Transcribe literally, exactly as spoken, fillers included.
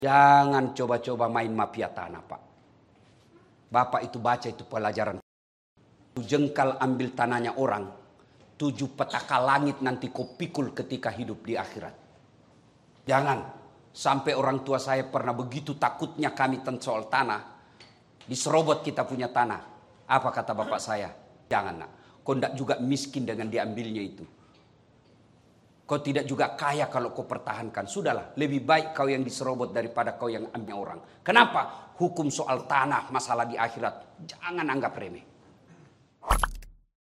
Jangan coba-coba main mafia tanah, Pak. Bapak itu baca itu pelajaran. Jengkal ambil tanahnya orang, tujuh petaka langit nanti kau pikul ketika hidup di akhirat. Jangan sampai orang tua saya pernah begitu takutnya kami tentang soal tanah. Diserobot kita punya tanah. Apa kata bapak saya? Jangan nak, kau tidak juga miskin dengan diambilnya itu. Kau tidak juga kaya kalau kau pertahankan. Sudahlah, lebih baik kau yang diserobot daripada kau yang ambil orang. Kenapa? Hukum soal tanah, masalah di akhirat. Jangan anggap remeh.